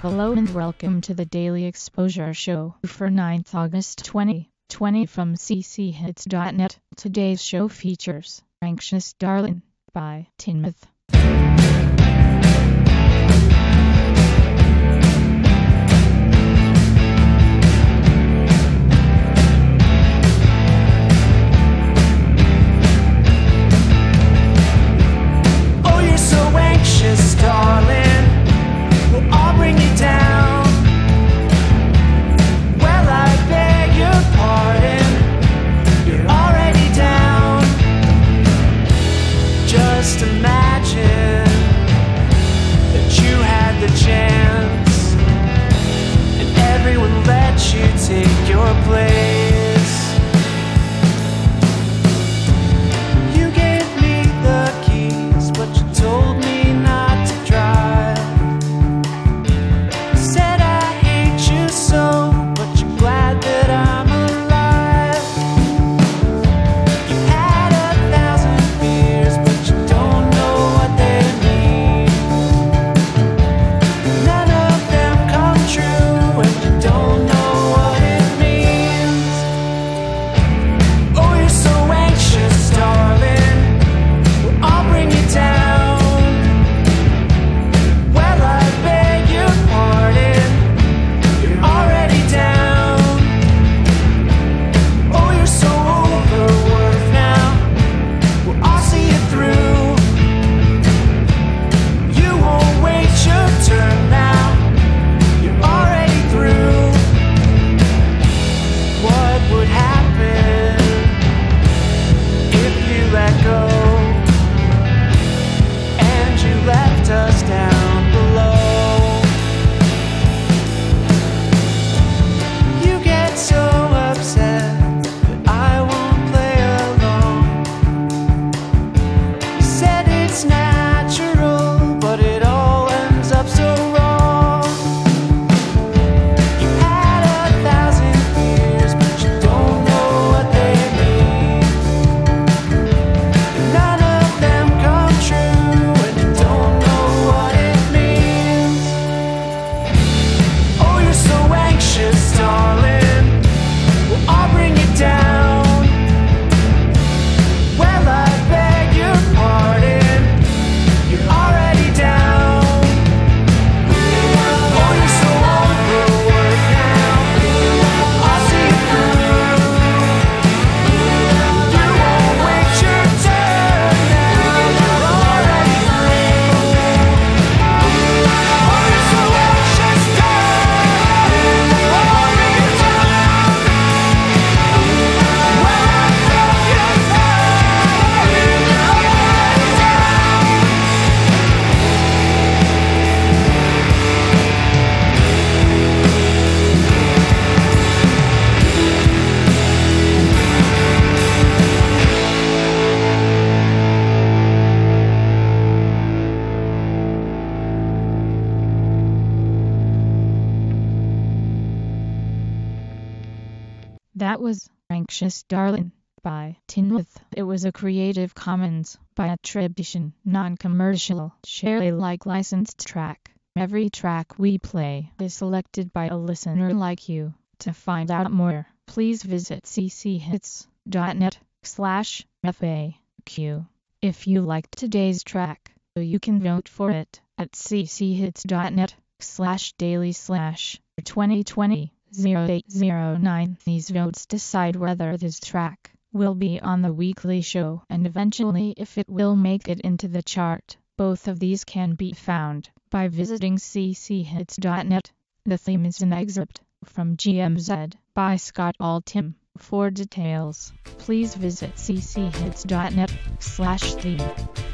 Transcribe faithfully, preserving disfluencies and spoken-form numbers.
Hello and welcome to the Daily Exposure Show for ninth August twenty twenty from c c hits dot net. Today's show features Anxious Darling by Tinmouth. Just imagine that you had the chance and everyone let you take your place. You gave me the keys, but you told me not to drive. You said I hate you so, but you're glad that I'm alive. You had a thousand fears, but you don't know what they mean. None of them come true, and you don't know what it means. Oh, you're so anxious, darling. Well, I'll bring you down. Well, I beg your pardon. You're already down. Oh, you're so overworked now. Well, I'll see you through. You won't wait your turn now. You're already through. What would happen if you let go and you left us down below? You get so upset that I won't play along. You said it's natural, but it all ends up so wrong. You had a thousand fears, but you don't know what they mean. None of them come true, and you don't know what it means. Oh, you're so anxious, darling. Well, I'll bring you down. Well, I beg your pardon. You're already down. Oh, you're so overworked now. I'll see you through. You won't wait your turn now. You're already through. Oh, you're so anxious, darling. I'll bring you down. Well, I beg your pardon. You're already down. That was Anxious Darling by Tinmouth. It was a Creative Commons by attribution, non-commercial, share Alike licensed track. Every track we play is selected by a listener like you. To find out more, please visit c c hits dot net slash F A Q. If you liked today's track, you can vote for it at c c hits dot net slash daily slash twenty twenty oh eight oh nine. These votes decide whether this track will be on the weekly show and eventually if it will make it into the chart. Both of these can be found by visiting c c hits dot net. The theme is an excerpt from G M Z by Scott Altham. For details, please visit c c hits dot net slash theme.